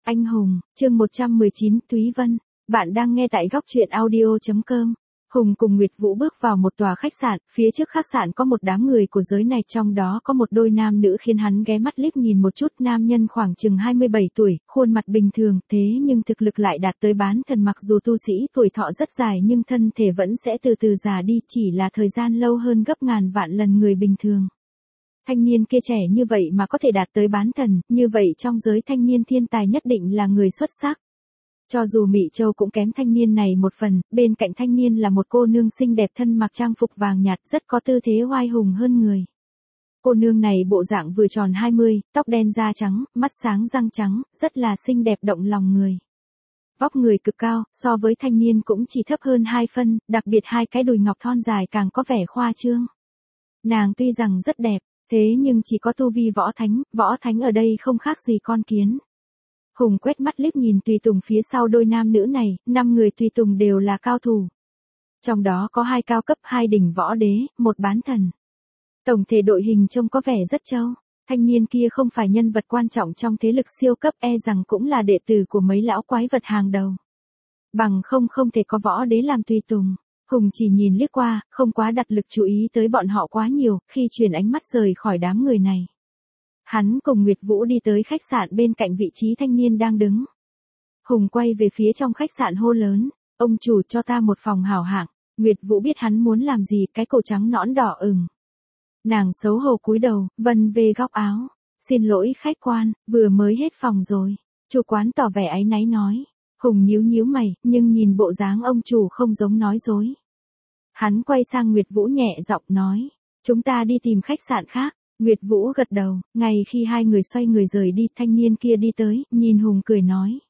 Anh hùng, chương 119, Túy Vân. Bạn đang nghe tại góc truyện audio.com. Hùng cùng Nguyệt Vũ bước vào một tòa khách sạn, phía trước khách sạn có một đám người của giới này, trong đó có một đôi nam nữ khiến hắn ghé mắt liếc nhìn một chút. Nam nhân khoảng chừng 27 tuổi, khuôn mặt bình thường, thế nhưng thực lực lại đạt tới bán thần. Mặc dù tu sĩ tuổi thọ rất dài nhưng thân thể vẫn sẽ từ từ già đi, chỉ là thời gian lâu hơn gấp ngàn vạn lần người bình thường. Thanh niên kia trẻ như vậy mà có thể đạt tới bán thần, như vậy trong giới thanh niên thiên tài nhất định là người xuất sắc. Cho dù Mị Châu cũng kém thanh niên này một phần, bên cạnh thanh niên là một cô nương xinh đẹp thân mặc trang phục vàng nhạt, rất có tư thế oai hùng hơn người. Cô nương này bộ dạng vừa tròn 20, tóc đen da trắng, mắt sáng răng trắng, rất là xinh đẹp động lòng người. Vóc người cực cao, so với thanh niên cũng chỉ thấp hơn 2 phân, đặc biệt hai cái đùi ngọc thon dài càng có vẻ khoa trương. Nàng tuy rằng rất đẹp, thế nhưng chỉ có tu vi võ thánh ở đây không khác gì con kiến. Hùng quét mắt liếc nhìn tùy tùng phía sau đôi nam nữ này, 5 người tùy tùng đều là cao thủ. Trong đó có 2 cao cấp, 2 đỉnh võ đế, 1 bán thần. Tổng thể đội hình trông có vẻ rất trâu. Thanh niên kia không phải nhân vật quan trọng trong thế lực siêu cấp, e rằng cũng là đệ tử của mấy lão quái vật hàng đầu. Bằng không thể có võ đế làm tùy tùng. Hùng chỉ nhìn liếc qua, không quá đặt lực chú ý tới bọn họ quá nhiều, khi chuyển ánh mắt rời khỏi đám người này. Hắn cùng Nguyệt Vũ đi tới khách sạn bên cạnh vị trí thanh niên đang đứng. Hùng quay về phía trong khách sạn hô lớn, ông chủ cho ta một phòng hảo hạng. Nguyệt Vũ biết hắn muốn làm gì, cái cổ trắng nõn đỏ ửng. Nàng xấu hổ cúi đầu, vân về góc áo. Xin lỗi khách quan, vừa mới hết phòng rồi. Chủ quán tỏ vẻ áy náy nói. Hùng nhíu mày, nhưng nhìn bộ dáng ông chủ không giống nói dối. Hắn quay sang Nguyệt Vũ nhẹ giọng nói, chúng ta đi tìm khách sạn khác. Nguyệt Vũ gật đầu, ngay khi hai người xoay người rời đi, thanh niên kia đi tới, nhìn Hùng cười nói.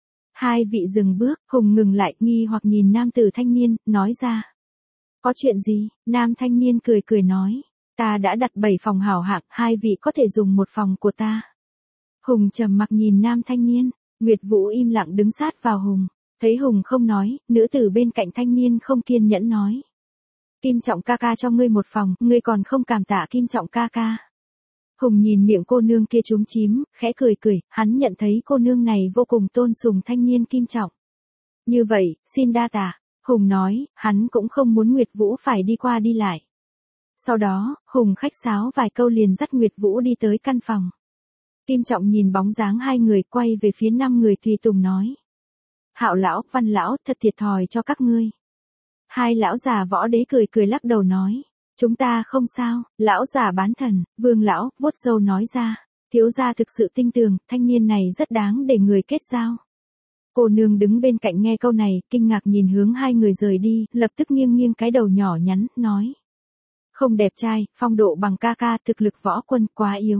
Hai vị dừng bước, Hùng ngừng lại, nghi hoặc nhìn nam tử thanh niên, nói ra. Có chuyện gì? Nam thanh niên cười nói, ta đã đặt 7 phòng hảo hạng, 2 vị có thể dùng một phòng của ta. Hùng trầm mặc nhìn nam thanh niên. Nguyệt Vũ im lặng đứng sát vào Hùng, thấy Hùng không nói, nữ tử bên cạnh thanh niên không kiên nhẫn nói. Kim Trọng ca ca cho ngươi một phòng, ngươi còn không cảm tạ Kim Trọng ca ca. Hùng nhìn miệng cô nương kia chúm chím, khẽ cười, hắn nhận thấy cô nương này vô cùng tôn sùng thanh niên Kim Trọng. Như vậy, xin đa tạ, Hùng nói, hắn cũng không muốn Nguyệt Vũ phải đi qua đi lại. Sau đó, Hùng khách sáo vài câu liền dắt Nguyệt Vũ đi tới căn phòng. Kim Trọng nhìn bóng dáng hai người, quay về phía 5 người tùy tùng nói. Hạo lão, Văn lão, thật thiệt thòi cho các ngươi. Hai lão già võ đế cười lắc đầu nói. Chúng ta không sao. Lão già bán thần, Vương lão, vuốt râu nói ra. Thiếu gia thực sự tinh tường, thanh niên này rất đáng để người kết giao. Cô nương đứng bên cạnh nghe câu này, kinh ngạc nhìn hướng hai người rời đi, lập tức nghiêng cái đầu nhỏ nhắn, nói. Không đẹp trai, phong độ bằng ca ca, thực lực võ quân quá yếu.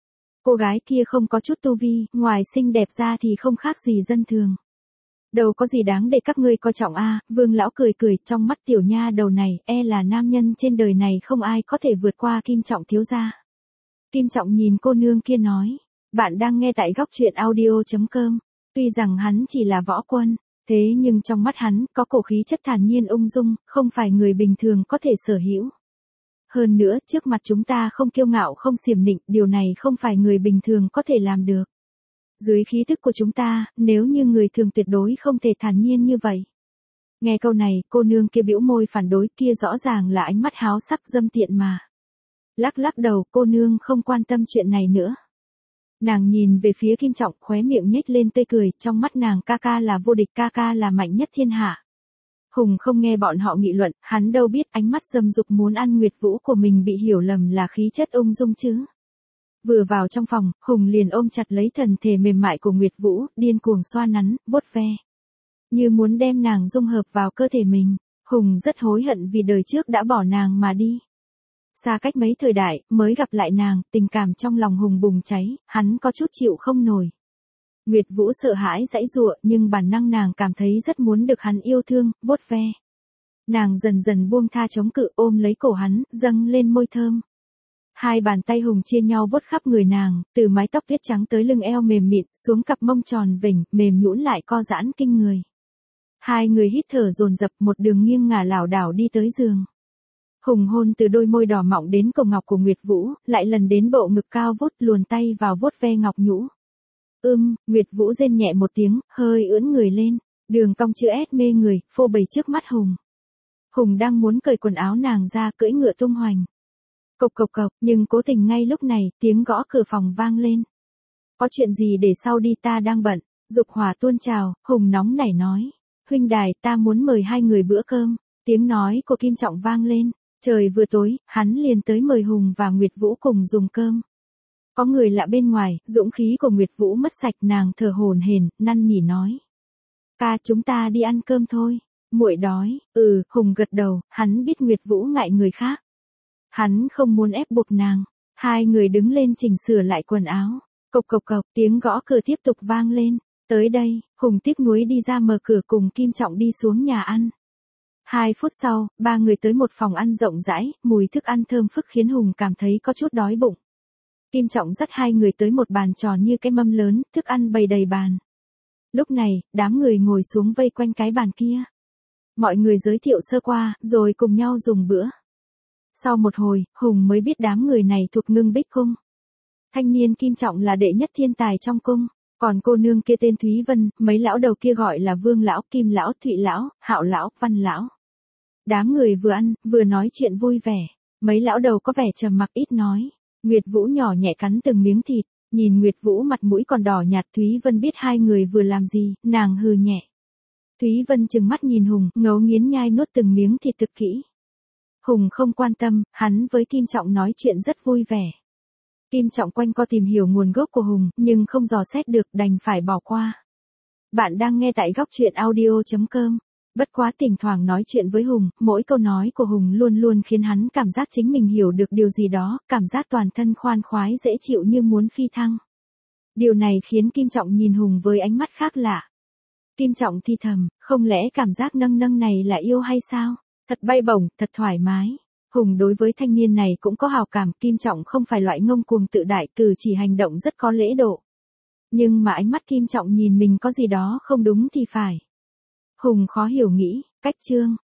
Cô gái kia không có chút tu vi, ngoài xinh đẹp ra thì không khác gì dân thường. Đâu có gì đáng để các ngươi coi trọng a. Vương lão cười, trong mắt tiểu nha đầu này, e là nam nhân trên đời này không ai có thể vượt qua Kim Trọng thiếu gia. Kim Trọng nhìn cô nương kia nói, bạn đang nghe tại góc truyện audio.com. Tuy rằng hắn chỉ là võ quân, thế nhưng trong mắt hắn có cổ khí chất thản nhiên ung dung, không phải người bình thường có thể sở hữu. Hơn nữa, trước mặt chúng ta không kiêu ngạo không xiểm nịnh, điều này không phải người bình thường có thể làm được. Dưới khí thức của chúng ta, nếu như người thường tuyệt đối không thể thản nhiên như vậy. Nghe câu này, cô nương kia bĩu môi phản đối, kia rõ ràng là ánh mắt háo sắc dâm tiện mà. Lắc đầu, cô nương không quan tâm chuyện này nữa. Nàng nhìn về phía Kim Trọng, khóe miệng nhếch lên tươi cười, trong mắt nàng ca ca là vô địch, ca ca là mạnh nhất thiên hạ. Hùng không nghe bọn họ nghị luận, hắn đâu biết ánh mắt dâm dục muốn ăn Nguyệt Vũ của mình bị hiểu lầm là khí chất ung dung chứ. Vừa vào trong phòng, Hùng liền ôm chặt lấy thân thể mềm mại của Nguyệt Vũ, điên cuồng xoa nắn, vuốt ve. Như muốn đem nàng dung hợp vào cơ thể mình. Hùng rất hối hận vì đời trước đã bỏ nàng mà đi. Xa cách mấy thời đại, mới gặp lại nàng, tình cảm trong lòng Hùng bùng cháy, hắn có chút chịu không nổi. Nguyệt Vũ sợ hãi giãy giụa, nhưng bản năng nàng cảm thấy rất muốn được hắn yêu thương, vuốt ve. Nàng dần buông tha chống cự, ôm lấy cổ hắn, dâng lên môi thơm. Hai bàn tay Hùng chia nhau vuốt khắp người nàng, từ mái tóc tuyết trắng tới lưng eo mềm mịn, xuống cặp mông tròn vểnh, mềm nhũn lại co giãn kinh người. Hai người hít thở dồn dập, một đường nghiêng ngả lảo đảo đi tới giường. Hùng hôn từ đôi môi đỏ mọng đến cổ ngọc của Nguyệt Vũ, lại lần đến bộ ngực cao vút, luồn tay vào vuốt ve ngọc nhũ. Nguyệt Vũ rên nhẹ một tiếng, hơi ưỡn người lên, đường cong chữ S mê người, phô bày trước mắt Hùng. Hùng đang muốn cởi quần áo nàng ra cưỡi ngựa tung hoành. Cộc cộc cộc, nhưng cố tình ngay lúc này, tiếng gõ cửa phòng vang lên. Có chuyện gì để sau đi, ta đang bận. Dục hỏa tuôn trào, Hùng nóng nảy nói. Huynh đài, ta muốn mời hai người bữa cơm. Tiếng nói của Kim Trọng vang lên. Trời vừa tối, hắn liền tới mời Hùng và Nguyệt Vũ cùng dùng cơm. Có người lạ bên ngoài, dũng khí của Nguyệt Vũ mất sạch, nàng thở hổn hển, năn nỉ nói. Ca, chúng ta đi ăn cơm thôi. Muội đói. Hùng gật đầu, hắn biết Nguyệt Vũ ngại người khác. Hắn không muốn ép buộc nàng. Hai người đứng lên chỉnh sửa lại quần áo. Cộc cộc cộc, tiếng gõ cửa tiếp tục vang lên. Tới đây, Hùng tiếc nuối đi ra mở cửa cùng Kim Trọng đi xuống nhà ăn. 2 phút sau, ba người tới một phòng ăn rộng rãi, mùi thức ăn thơm phức khiến Hùng cảm thấy có chút đói bụng. Kim Trọng dắt hai người tới một bàn tròn như cái mâm lớn, thức ăn bày đầy bàn. Lúc này, đám người ngồi xuống vây quanh cái bàn kia. Mọi người giới thiệu sơ qua, rồi cùng nhau dùng bữa. Sau một hồi, Hùng mới biết đám người này thuộc Ngưng Bích Cung. Thanh niên Kim Trọng là đệ nhất thiên tài trong cung, còn cô nương kia tên Thúy Vân, mấy lão đầu kia gọi là Vương lão, Kim lão, Thụy lão, Hạo lão, Văn lão. Đám người vừa ăn, vừa nói chuyện vui vẻ. Mấy lão đầu có vẻ trầm mặc ít nói. Nguyệt Vũ nhỏ nhẹ cắn từng miếng thịt, nhìn Nguyệt Vũ mặt mũi còn đỏ nhạt. Thúy Vân biết hai người vừa làm gì, nàng hừ nhẹ. Thúy Vân trừng mắt nhìn Hùng, ngấu nghiến nhai nuốt từng miếng thịt thực kỹ. Hùng không quan tâm, hắn với Kim Trọng nói chuyện rất vui vẻ. Kim Trọng quanh co tìm hiểu nguồn gốc của Hùng, nhưng không dò xét được, đành phải bỏ qua. Bạn đang nghe tại góc truyện audio.com. Bất quá thỉnh thoảng nói chuyện với Hùng, mỗi câu nói của Hùng luôn luôn khiến hắn cảm giác chính mình hiểu được điều gì đó, cảm giác toàn thân khoan khoái dễ chịu như muốn phi thăng. Điều này khiến Kim Trọng nhìn Hùng với ánh mắt khác lạ. Kim Trọng thì thầm, không lẽ cảm giác nâng nâng này là yêu hay sao? Thật bay bổng, thật thoải mái. Hùng đối với thanh niên này cũng có hào cảm, Kim Trọng không phải loại ngông cuồng tự đại, cử chỉ hành động rất có lễ độ. Nhưng mà ánh mắt Kim Trọng nhìn mình có gì đó không đúng thì phải. Hùng khó hiểu nghĩ, cách chương.